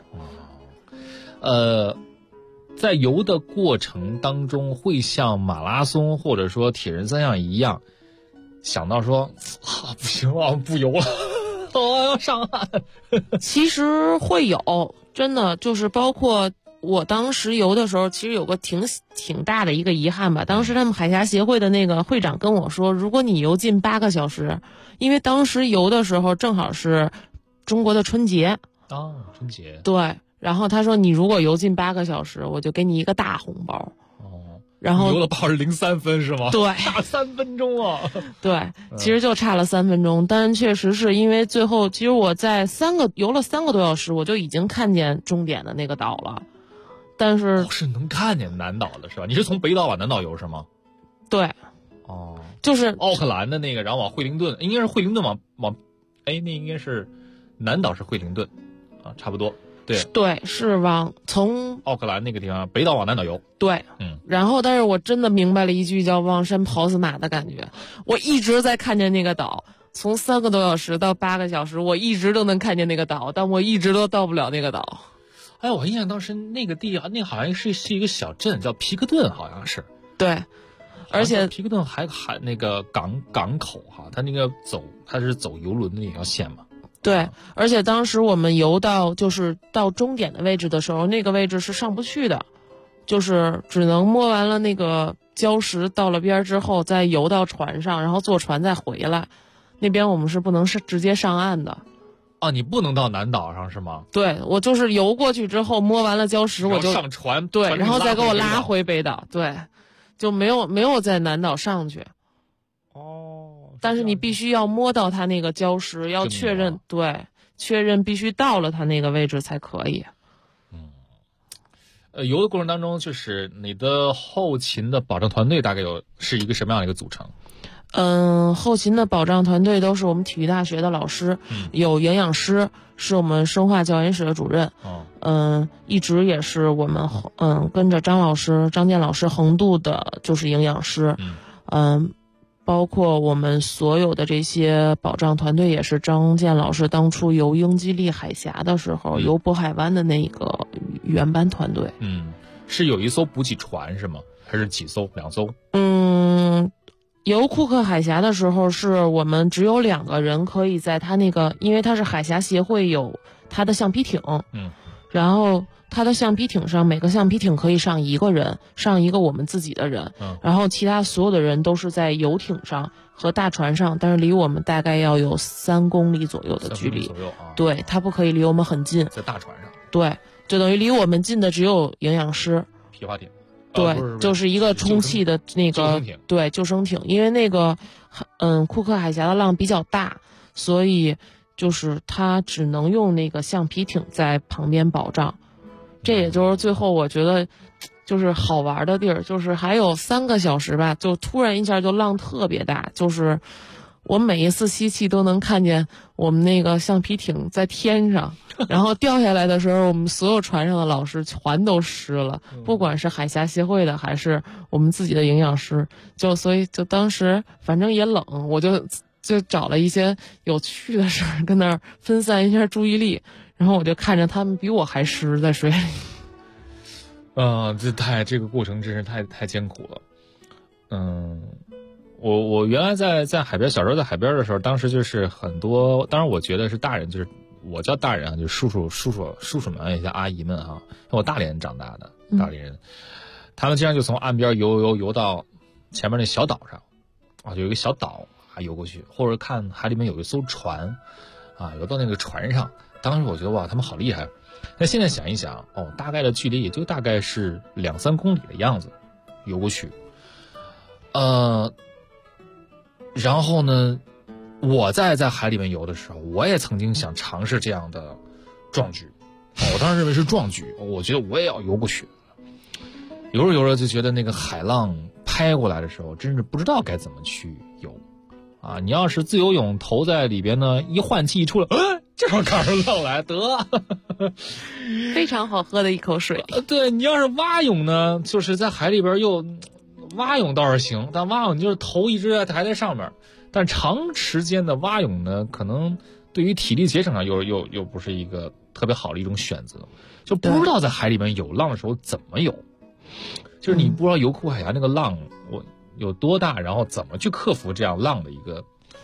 在游的过程当中，会像马拉松或者说铁人3项一样，想到说不行了，不游了，我要上岸。 其实会有，真的就是包括我当时游的时候，其实有个挺大的一个遗憾吧。当时他们海峡协会的那个会长跟我说，如果你游进8个小时，因为当时游的时候正好是中国的春节。 春节。 对。然后他说，你如果游进8个小时，我就给你一个大红包。然后游了报是03分是吗？ 对， 差3分钟啊。 对，其实就差了3分钟，但确实是因为最后，其实我在游了3个多小时，我就已经看见终点的那个岛了。但是是能看见南岛的是吧？你是从北岛往南岛游是吗？ 对。就是奥克兰的那个，然后往惠灵顿，应该是惠灵顿往那应该是南岛是惠灵顿差不多。 对，是从奥克兰那个地方，北岛往南岛游。 对，然后但是我真的明白了一句叫望山跑死马的感觉，我一直在看见那个岛，从3个多小时到8个小时，我一直都能看见那个岛，但我一直都到不了那个岛。 我印象当时那个地方，那好像是一个小镇，叫皮克顿，好像是。 对，而且皮克顿还那个港口哈，它那个它是走游轮的那条线嘛。 对，而且当时我们游到终点的位置的时候，那个位置是上不去的，就是只能摸完了那个礁石，到了边之后再游到船上，然后坐船再回来。那边我们是不能直接上岸的。 你不能到南岛上是吗？ 对，我就是游过去之后摸完了礁石，我就上船， 对，然后再给我拉回北岛，对，就没有在南岛上去。但是你必须要摸到它那个礁石，要确认，对，确认必须到了它那个位置才可以。 游的过程当中，就是你的后勤的保障团队大概是一个什么样的一个组成？ 后勤的保障团队都是我们体育大学的老师，有营养师，是我们生化教研室的主任，一直也是我们跟着张建老师横渡的，就是营养师，包括我们所有的这些保障团队也是张建老师当初游英吉利海峡的时候，游渤海湾的那个原班团队。 是有一艘补给船是吗？还是几艘？2艘？ 游库克海峡的时候，是我们只有2个人可以在他那个，因为他是海峡协会有他的橡皮艇，然后他的橡皮艇上每个橡皮艇可以上1个人，上一个我们自己的人，然后其他所有的人都是在游艇上和大船上，但是离我们大概要有3公里左右的距离，对，他不可以离我们很近， 在大船上， 对，就等于离我们近的只有营养师、 皮划艇。 对，就是一个充气的那个对救生艇，因为那个库克海峡的浪比较大，所以就是它只能用那个橡皮艇在旁边保障。这也就是最后我觉得就是好玩的地儿，就是还有3个小时吧，就突然一下就浪特别大，就是我每一次吸气都能看见我们那个橡皮艇在天上，然后掉下来的时候，我们所有船上的老师全都湿了，不管是海峡协会的还是我们自己的营养师，所以当时反正也冷，我就找了一些有趣的事儿跟那儿分散一下注意力，然后我就看着他们比我还湿在水里。 这个过程真是太艰苦了。我原来在海边，小时候在海边的时候，当时就是很多，当然我觉得是大人，就是我叫大人啊，就是叔叔们一些阿姨们哈，我大连长大的大连人，他们经常就从岸边游到前面那小岛上啊，有一个小岛啊游过去，或者看海里面有一艘船啊，游到那个船上，当时我觉得哇，他们好厉害。那现在想一想，大概的距离也就大概是2-3公里的样子，游过去。然后呢，我在海里面游的时候，我也曾经想尝试这样的壮举，我当时认为是壮举，我觉得我也要游过去。游着游着就觉得那个海浪拍过来的时候，真是不知道该怎么去游啊！你要是自由泳投在里边呢，一换气一出来，这会赶上浪来得， 非常好喝的一口水。 对，你要是蛙泳呢，就是在海里边又。蛙泳倒是行，但蛙泳就是头一直还在上面，但长时间的蛙泳呢，可能对于体力节省上又不是一个特别好的一种选择，就不知道在海里面有浪的时候怎么游，就是你不知道游库海峡那个浪有多大，然后怎么去克服这样浪的一个。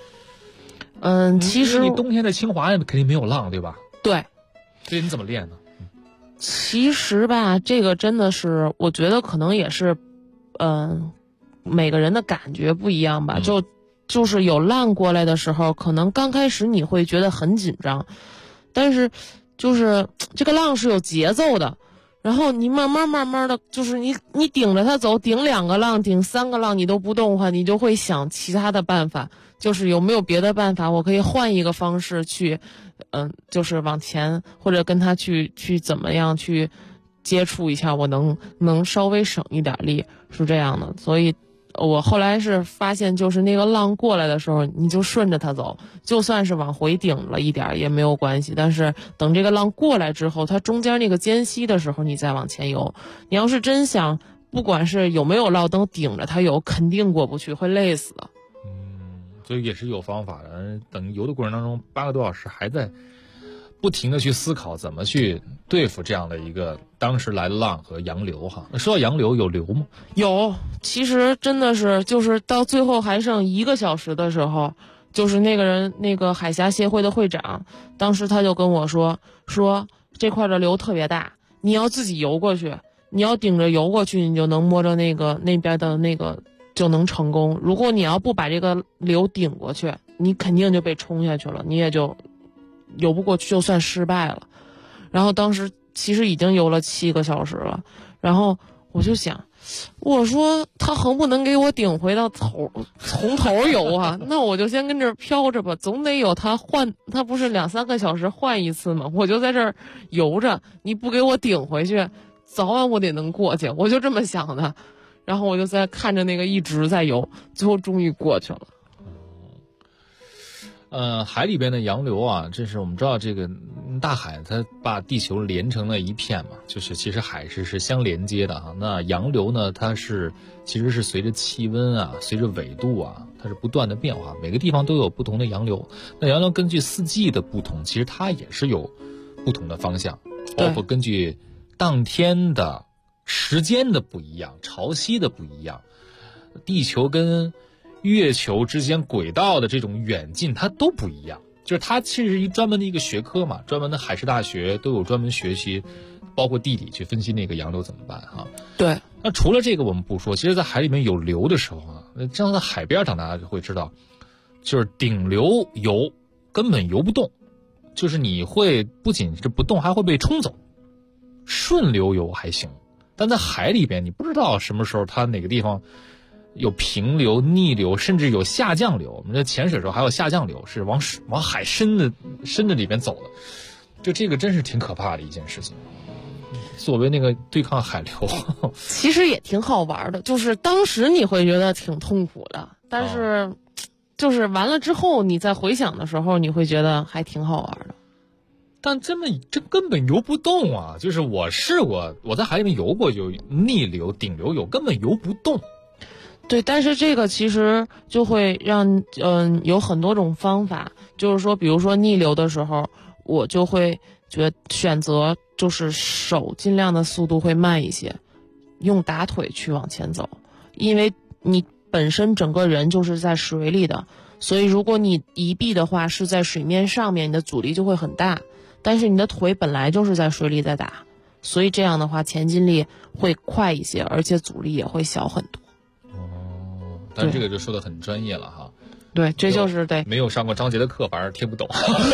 其实你冬天在清华肯定没有浪，对吧？ 对， 所以你怎么练呢？ 其实吧，这个真的是，我觉得可能也是。每个人的感觉不一样吧，就是有浪过来的时候，可能刚开始你会觉得很紧张，但是就是这个浪是有节奏的，然后你慢慢的，就是你顶着它走，顶2个浪，顶3个浪，你都不动的话，你就会想其他的办法，就是有没有别的办法，我可以换一个方式去，就是往前，或者跟他去怎么样去接触一下，我能稍微省一点力，是这样的。所以我后来是发现，就是那个浪过来的时候，你就顺着它走，就算是往回顶了一点也没有关系，但是等这个浪过来之后，它中间那个间隙的时候你再往前游，你要是真想不管是有没有浪灯顶着它游，肯定过不去，会累死的。 所以也是有方法的，等游的过程当中8个多小时还在不停的去思考怎么去对付这样的一个当时来的浪和洋流哈。说到洋流，有流吗？ 有，其实真的是就是到最后还剩1个小时的时候，就是那个海峡协会的会长，当时他就跟我说这块的流特别大，你要自己游过去，你要顶着游过去，你就能摸着那边的那个就能成功。如果你要不把这个流顶过去，你肯定就被冲下去了，你也就游不过去，就算失败了。然后当时其实已经游了7个小时了，然后我就想，我说他横不能给我顶回到从头游啊，那我就先跟这儿飘着吧，总得有他换，他不是2-3个小时换一次吗？我就在这儿游着，你不给我顶回去， 早晚我得能过去，我就这么想的。然后我就在看着那个一直在游，最后终于过去了。 海里边的洋流啊，这是我们知道这个大海它把地球连成了一片嘛，就是其实海是相连接的哈。那洋流呢，它其实是随着气温啊，随着纬度啊，它是不断的变化，每个地方都有不同的洋流。那洋流根据四季的不同，其实它也是有不同的方向，包括根据当天的时间的不一样，潮汐的不一样，地球跟月球之间轨道的这种远近它都不一样，就是它其实是一专门的一个学科嘛，专门的海事大学都有专门学习，包括地理去分析那个洋流怎么办哈。 对， 那除了这个我们不说，其实在海里面有流的时候啊，这样在海边长大就会知道，就是顶流游根本游不动，就是你会不仅是不动，还会被冲走。顺流游还行，但在海里边你不知道什么时候它哪个地方有平流、逆流，甚至有下降流。我们在潜水的时候还有下降流，是往海深的里边走的。就这个真是挺可怕的一件事情。作为那个对抗海流， 其实也挺好玩的，就是当时你会觉得挺痛苦的，但是就是完了之后你再回想的时候，你会觉得还挺好玩的。 但这根本游不动啊！就是我试过，我在海里面游过，有逆流、顶流游，根本游不动。 对，但是这个其实就会让有很多种方法，就是说比如说逆流的时候，我就会选择就是手尽量的速度会慢一些，用打腿去往前走，因为你本身整个人就是在水里的，所以如果你移臂的话是在水面上面，你的阻力就会很大，但是你的腿本来就是在水里在打，所以这样的话前进力会快一些，而且阻力也会小很多。 但这个就说的很专业了哈。 对，这就是对。 没有上过张杰的课，反而听不懂。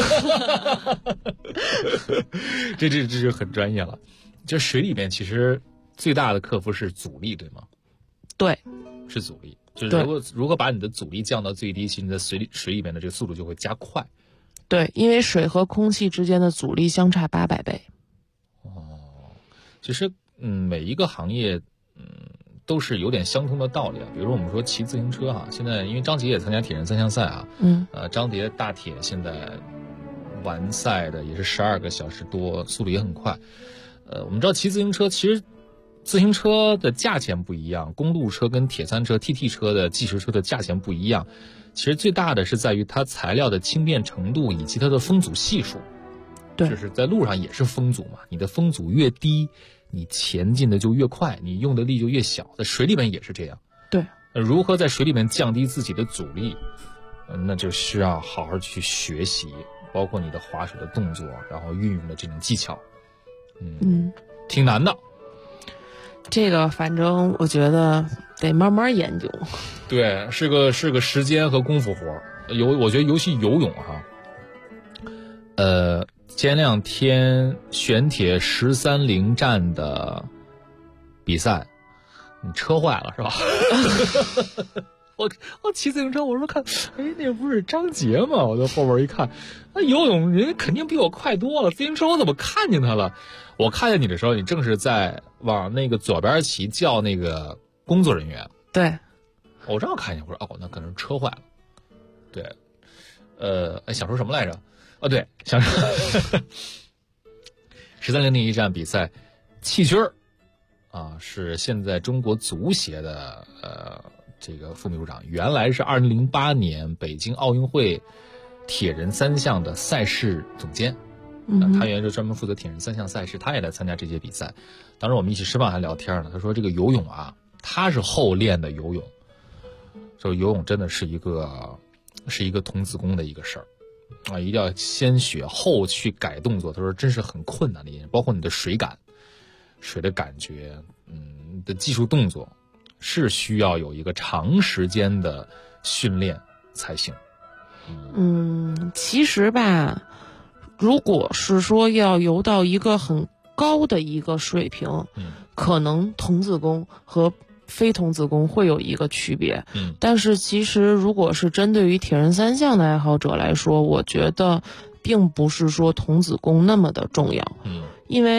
这就很专业了。就水里面其实最大的克服是阻力，对吗？ 对， 是阻力。就是如果把你的阻力降到最低，其实你在水里面的这个速度就会加快。 对，因为水和空气之间的阻力相差800倍。 其实每一个行业都是有点相通的道理啊。比如说我们说骑自行车啊，现在因为张杰也参加铁人3项赛啊，张杰大铁现在完赛的也是12个小时多，速度也很快。我们知道骑自行车，其实自行车的价钱不一样，公路车跟铁三车、TT 车的计时车的价钱不一样。其实最大的是在于它材料的轻便程度以及它的风阻系数。 对， 就是在路上也是风阻嘛，你的风阻越低，你前进的就越快，你用的力就越小。在水里面也是这样。 对， 如何在水里面降低自己的阻力，那就需要好好去学习，包括你的划水的动作，然后运用的这种技巧。挺难的。 这个反正我觉得得慢慢研究。 对，是个时间和功夫活。我觉得尤其游泳哈，前2天玄铁13.0站的比赛，你车坏了是吧？我骑自行车，我说看，那不是张杰吗？我在后边一看，那游泳人肯定比我快多了，自行车我怎么看见他了？我看见你的时候，你正是在往那个左边骑，叫那个工作人员。 对， 我正好看见，我说那可能是车坏了。对，想说什么来着？对，想说13.01站比赛，戚军儿啊，是现在中国足协的这个副秘书长，原来是2008年北京奥运会铁人3项的赛事总监。他原来就专门负责铁人3项赛事，他也来参加这届比赛。当时我们一起吃饭还聊天呢，他说这个游泳啊，他是后练的游泳，说游泳真的是一个童子功的一个事儿啊，一定要先学后去改动作。他说真是很困难的一件，包括你的水感、水的感觉，你的技术动作是需要有一个长时间的训练才行。 其实吧，如果是说要游到一个很高的一个水平，可能童子功和非童子功会有一个区别。但是其实如果是针对于铁人3项的爱好者来说，我觉得并不是说童子功那么的重要。因为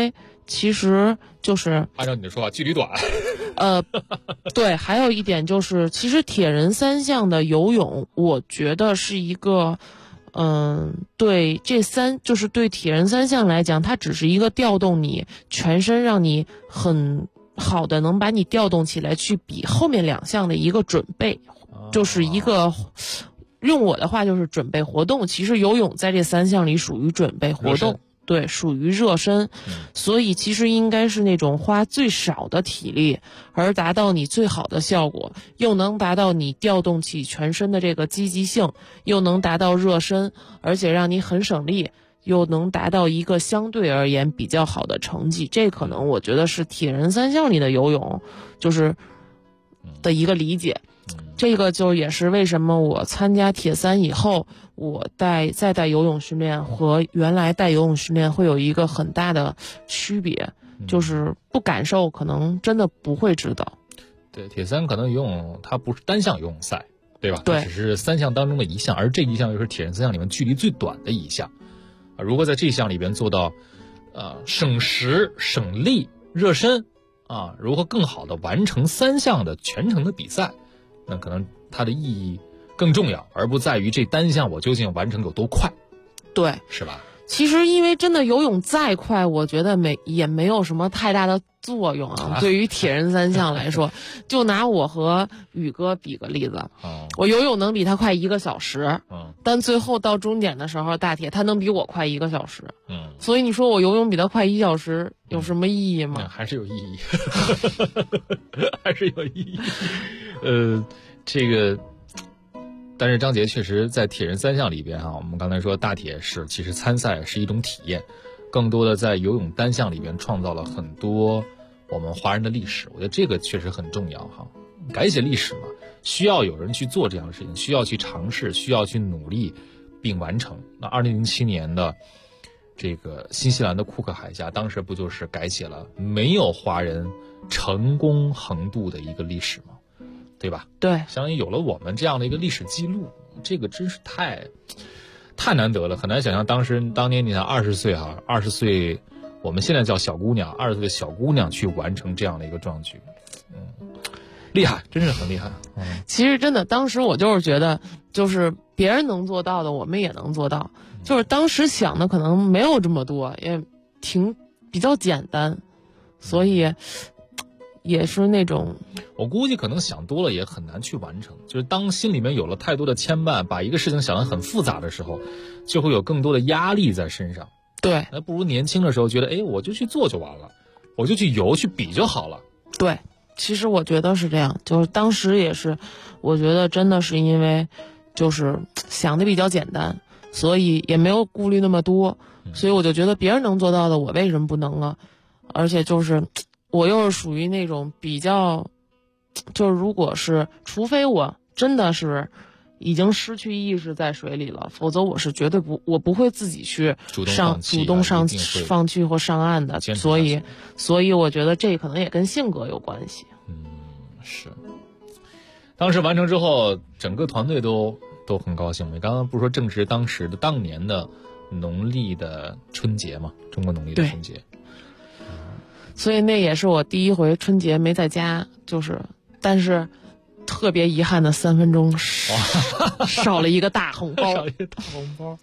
其实就是按照你的说法，距离短。 对，还有一点就是，其实铁人三项的游泳，我觉得是一个，对就是对铁人三项来讲，它只是一个调动你全身，让你很好的能把你调动起来，去比后面2项的一个准备，就是一个。用我的话就是准备活动，其实游泳在这3项里属于准备活动，对，属于热身，所以其实应该是那种花最少的体力而达到你最好的效果，又能达到你调动起全身的这个积极性，又能达到热身，而且让你很省力，又能达到一个相对而言比较好的成绩。这可能我觉得是铁人3项里的游泳就是的一个理解。这个就也是为什么我参加铁3以后，我再带游泳训练和原来带游泳训练会有一个很大的区别，就是不感受可能真的不会知道。 对，铁3可能游泳它不是单项游泳赛，对吧？ 对， 它只是3项当中的一项，而这一项又是铁人3项里面距离最短的一项。如果在这项里边做到省时省力热身如何更好的完成3项的全程的比赛，那可能它的意义更重要，而不在于这单项我究竟完成有多快。 对， 是吧？ 其实因为真的游泳再快，我觉得也没有什么太大的作用对于铁人3项来说，就拿我和宇哥比个例子，我游泳能比他快1个小时，但最后到终点的时候，大铁他能比我快1个小时，所以你说我游泳比他快1小时有什么意义吗？ 还是有意义，还是有意义。这个。但是张杰确实在铁人3项里边我们刚才说大铁是其实参赛是一种体验，更多的在游泳单项里边创造了很多我们华人的历史，我觉得这个确实很重要改写历史嘛，需要有人去做这样的事情，需要去尝试，需要去努力并完成。那2007年的这个新西兰的库克海峡，当时不就是改写了没有华人成功横渡的一个历史吗？对吧？ 对， 相当于有了我们这样的一个历史记录，这个真是太难得了，很难想象当年你看20岁20岁，我们现在叫小姑娘，20岁的小姑娘去完成这样的一个壮举，厉害，真是很厉害。 其实真的，当时我就是觉得，就是别人能做到的，我们也能做到。就是当时想的可能没有这么多，也比较简单，所以。也是那种， 我估计可能想多了也很难去完成。就是当心里面有了太多的牵绊，把一个事情想得很复杂的时候，就会有更多的压力在身上。 对， 那不如年轻的时候觉得，我就去做就完了，我就去游去比就好了。 对，其实我觉得是这样，就是当时也是，我觉得真的是因为就是想的比较简单，所以也没有顾虑那么多，所以我就觉得别人能做到的，我为什么不能啊？而且就是。我又是属于那种比较，就是如果是，除非我真的是已经失去意识在水里了，否则我是绝对我不会自己去主动放弃或上岸的。所以我觉得这可能也跟性格有关系。 是。当时完成之后，整个团队都很高兴。你刚刚不是说正值当年的农历的春节嘛？中国农历的春节。 所以那也是我第一回春节没在家，但是特别遗憾的3分钟少了一个大红包。 少一个大红包。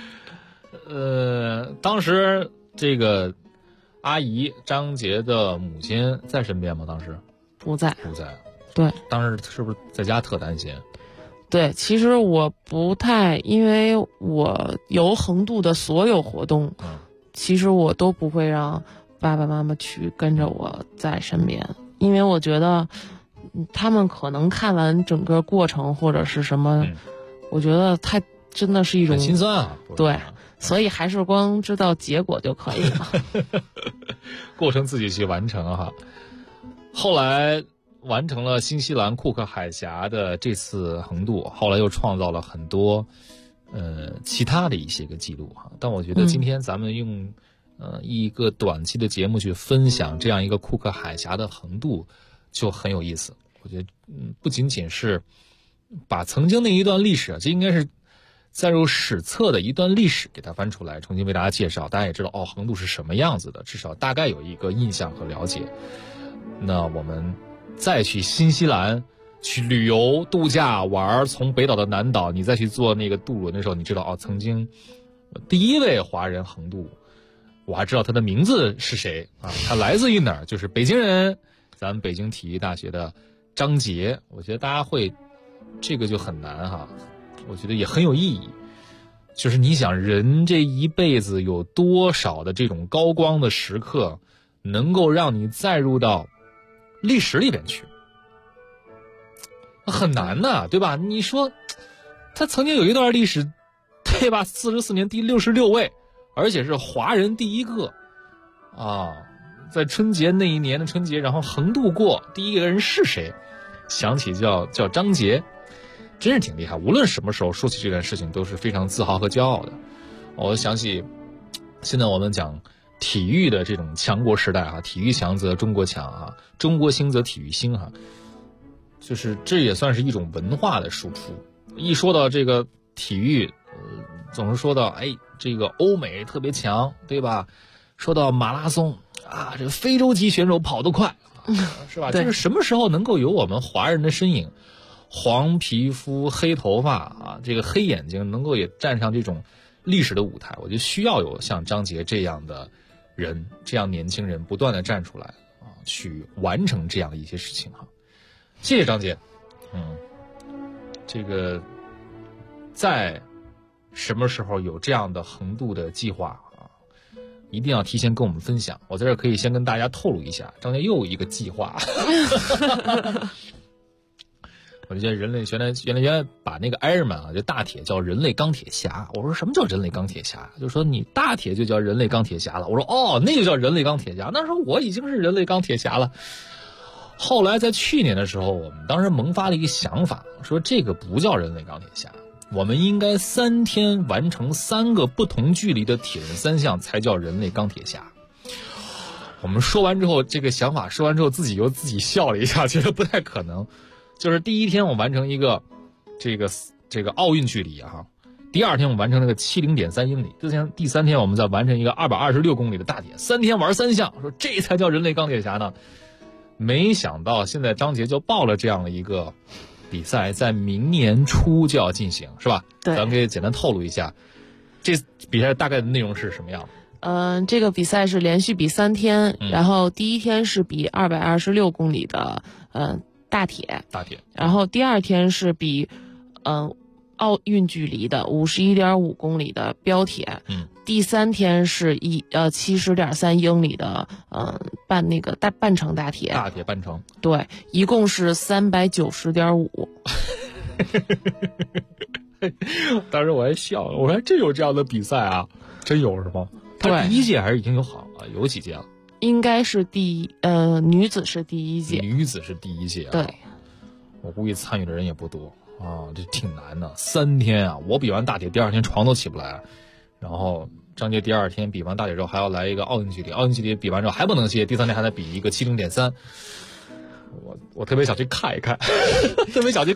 当时这个阿姨张杰的母亲在身边吗？当时不在。 对，当时是不是在家特担心？ 对，其实我不太，因为我游横渡的所有活动，其实我都不会让爸爸妈妈去跟着我在身边，因为我觉得他们可能看完整个过程或者是什么，我觉得太真的是一种很心酸对，所以还是光知道结果就可以了。 过程自己去完成后来完成了新西兰库克海峡的这次横渡，后来又创造了很多其他的一些个记录但我觉得今天咱们用一个短期的节目去分享这样一个库克海峡的横渡就很有意思。我觉得不仅仅是把曾经那一段历史，这应该是载入史册的一段历史给它翻出来，重新为大家介绍，大家也知道横渡是什么样子的，至少大概有一个印象和了解。那我们再去新西兰去旅游度假玩，从北岛到南岛，你再去坐那个渡轮的时候，你知道曾经第一位华人横渡，我还知道他的名字是谁啊？他来自于哪儿？就是北京人，咱们北京体育大学的张杰。我觉得大家会这个就很难哈，我觉得也很有意义。就是你想，人这一辈子有多少的这种高光的时刻，能够让你载入到历史里边去？很难的，对吧？你说他曾经有一段历史，对吧？44年第66位，而且是华人第一个啊，在春节那一年的春节，然后横渡过第一个人是谁？想起叫张杰，真是挺厉害。无论什么时候说起这件事情，都是非常自豪和骄傲的。我想起现在我们讲体育的这种强国时代啊，体育强则中国强啊，中国兴则体育兴哈。就是这也算是一种文化的输出。一说到这个体育，总是说到这个欧美特别强，对吧？说到马拉松啊，这个非洲籍选手跑得快，是吧？就是什么时候能够有我们华人的身影，黄皮肤黑头发啊，这个黑眼睛，能够也站上这种历史的舞台，我觉得需要有像张杰这样的人，这样年轻人不断的站出来啊，去完成这样的一些事情哈。谢谢张杰。这个在什么时候有这样的横渡的计划啊，一定要提前跟我们分享。我在这可以先跟大家透露一下，张杰又有一个计划。我就觉得人类原来把那个 Ironman 就大铁叫人类钢铁侠。我说什么叫人类钢铁侠？就说你大铁就叫人类钢铁侠了。我说那就叫人类钢铁侠。那时候我已经是人类钢铁侠了。后来在去年的时候，我们当时萌发了一个想法，说这个不叫人类钢铁侠，我们应该3天完成3个不同距离的铁人3项才叫人类钢铁侠。我们说完之后，这个想法说完之后，自己笑了一下，觉得不太可能。就是第一天我完成一个这个奥运距离啊，第2天我完成那个70.3英里，第3天我们再完成一个226公里的大铁，3天玩3项，说这才叫人类钢铁侠呢。没想到现在张杰就报了这样的一个比赛，在明年初就要进行，是吧？对，咱们可以简单透露一下，这比赛大概的内容是什么样的？ 这个比赛是连续比3天，然后第一天是比226公里的大铁，然后第2天是比奥运距离的51.5公里的标铁，第3天是70.3英里的半程大铁半程， 对，一共是390.5。 当时我还笑了，我说真有这样的比赛啊？真有是吗？他第1届还是已经有几届了？ 应该是女子是第1届。 女子是第1届啊？对，我估计参与的人也不多啊，这挺难的。3天啊，我比完大铁第2天床都起不来，然后张杰第2天比完大铁之后还要来一个奥运距离，奥运距离比完之后还不能歇，第3天还得比一个70.3。我特别想去看一看，特别想去